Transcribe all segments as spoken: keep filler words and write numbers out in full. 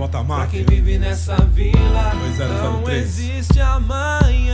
Bota a máfia. Pra quem vive nessa vila, dois zero zero não três. existe amanhã.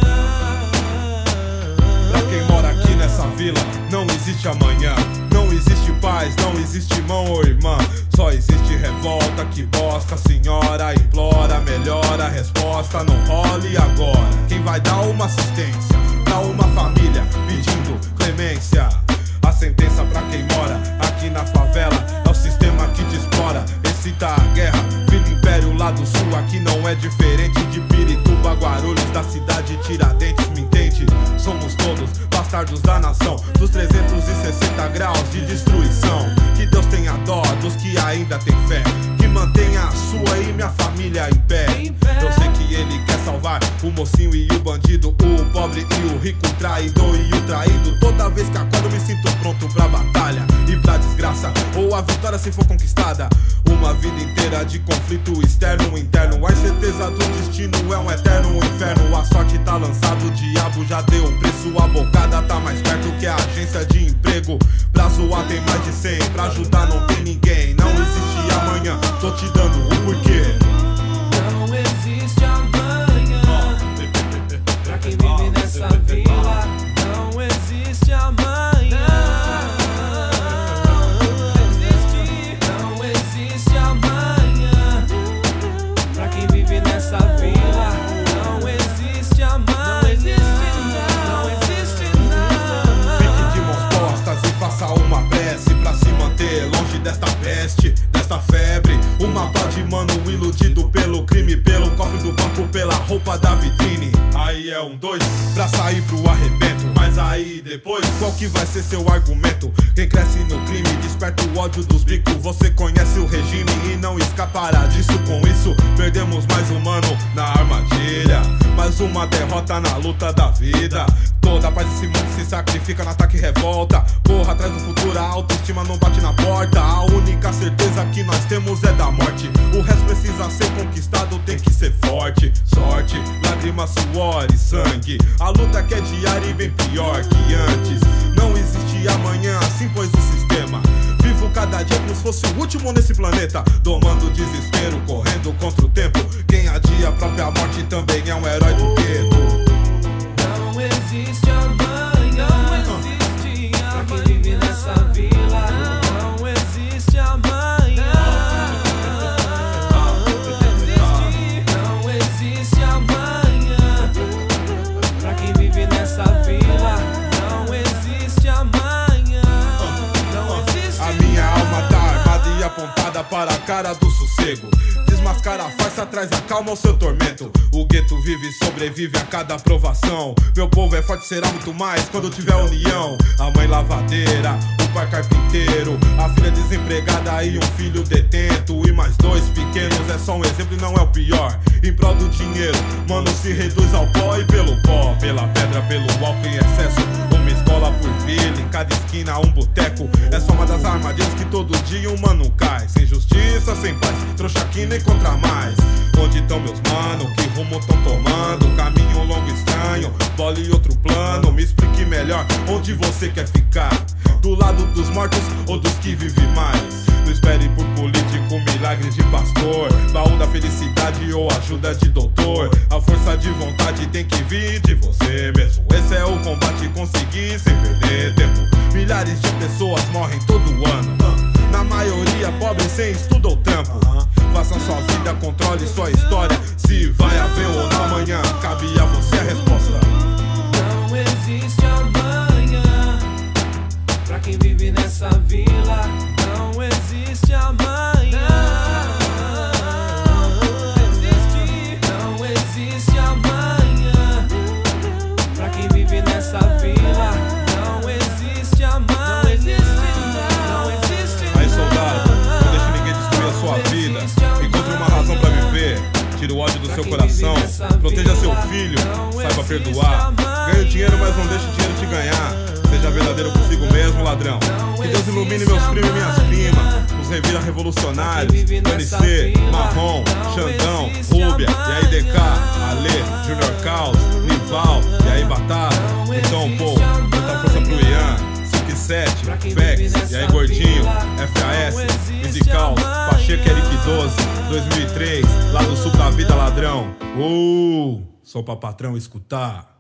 Pra quem mora aqui nessa vila, não existe amanhã. Não existe paz, não existe irmão ou irmã. Só existe revolta, que bosta. Senhora implora, melhora a resposta. Não role agora. Quem vai dar uma assistência pra uma família pedindo clemência? A sentença pra quem mora aqui na favela é o sistema que te explora. Excita a guerra, filho império lá do sul. Aqui não é diferente de Pirituba, Guarulhos, da cidade Tiradentes, me entende? Somos todos bastardos da nação, dos trezentos e sessenta graus de destruição. Que Deus tenha dó dos que ainda tem fé, que mantenha a sua e minha família em pé. Eu sei que ele quer salvar o mocinho e o bandido, o pobre e o rico, o traidor e o traído. Toda vez que acordo me sinto pronto pra batalha e pra desgraça, ou a vitória se for conquistada. Uma vida inteira de conflito externo e interno. A incerteza do destino é um eterno inferno. A sorte tá lançada, o diabo já deu o preço. A bocada tá mais perto que a agência de emprego. Pra zoar tem mais de cem, pra ajudar não tem ninguém. Não existe amanhã, tô te dando o porquê. Não existe amanhã. Pra quem vive nessa vila, não existe amanhã. Não existe amanhã. Pra quem vive nessa vila, não existe amanhã. Não existe nada. Fique de mãos postas e faça uma prece pra se manter longe desta peste, desta febre. Uma pá de mano iludido pelo crime, pelo cofre do banco, pela roupa da vitrine. Aí é um dois pra sair pro arrebento. Mas aí depois, qual que vai ser seu argumento? Quem cresce no crime desperta o ódio dos bicos. Você conhece o regime e não escapará disso. Com isso, perdemos mais um mano na armadilha. Mais uma derrota na luta da vida. Toda a paz desse mundo se sacrifica no ataque e revolta. Corra atrás do futuro, a autoestima não bate na porta. A única certeza que nós temos é da morte. O resto precisa ser conquistado, tem que ser forte. Sorte, lágrimas, suor e sangue. A luta que é diária e bem pior que antes. Não existe amanhã, assim pois o sistema. Vivo cada dia como se fosse o último nesse planeta. Domando o desespero, correndo contra o tempo. Quem adia a própria morte também é um herói do gueto. Não existe amanhã. Não existe amanhã. Pra quem vive nessa vila, não existe amanhã. Não existe amanhã. Pra quem vive nessa vila, não existe amanhã. Não existe. A minha alma tá armada e apontada para a cara do sossego. Desmascara a farsa, traz a calma ao seu tormento. O gueto vive e sobrevive a cada provação. Meu povo é forte, será muito mais quando tiver união. A mãe lavadeira, o pai carpinteiro, a filha desempregada e um filho detento. E mais dois pequenos, é só um exemplo e não é o pior. Em prol do dinheiro, mano, se reduz ao pó. E pelo pó, pela pedra, pelo álcool em excesso. Uma escola por vila, em cada esquina um boteco. É só uma das armadilhas que todo dia um mano cai. Sem justiça, sem paz, trouxa aqui nem contra mais. Onde estão meus mano, que rumo tão tomando? Caminho longo estranho, bola e outro plano. Me explique melhor onde você quer ficar. Do lado dos mortos ou dos que vivem mais? Não espere por político, milagres de pastor, baú da felicidade ou ajuda de doutor. A força de vontade tem que vir de você mesmo. Esse é o combate, conseguir sem perder tempo. Milhares de pessoas morrem todo ano, na maioria pobres sem estudo ou trampo. Faça sua vida, controle sua história. Se vai haver ou não amanhã, cabe a você a resposta. Não existe amanhã. Pra quem vive nessa vila, não existe amanhã. Existe, não existe amanhã. Pra quem vive nessa vila, não existe amanhã. Não existe, não existe. Aí, soldado, não deixe ninguém destruir a sua vida. Encontre uma razão pra viver. Tire o ódio do seu coração. Proteja seu filho, saiba perdoar. Ganhe dinheiro, mas não deixe o dinheiro te ganhar. Seja verdadeiro consigo mesmo, ladrão. Que Deus ilumine meus primos e minhas primas. Os revira revolucionários, N C, Marrom, Xandão, Rúbia, e aí D K, Ale, Junior Caos, Nival, e aí Batata. Então, pô, muita força pro Ian, cinco e sete, Vex, e aí Gordinho, F A S, Musical, Pacheco, Eric doze. dois mil e três, lá no sul da vida ladrão. Uh, som pra patrão escutar.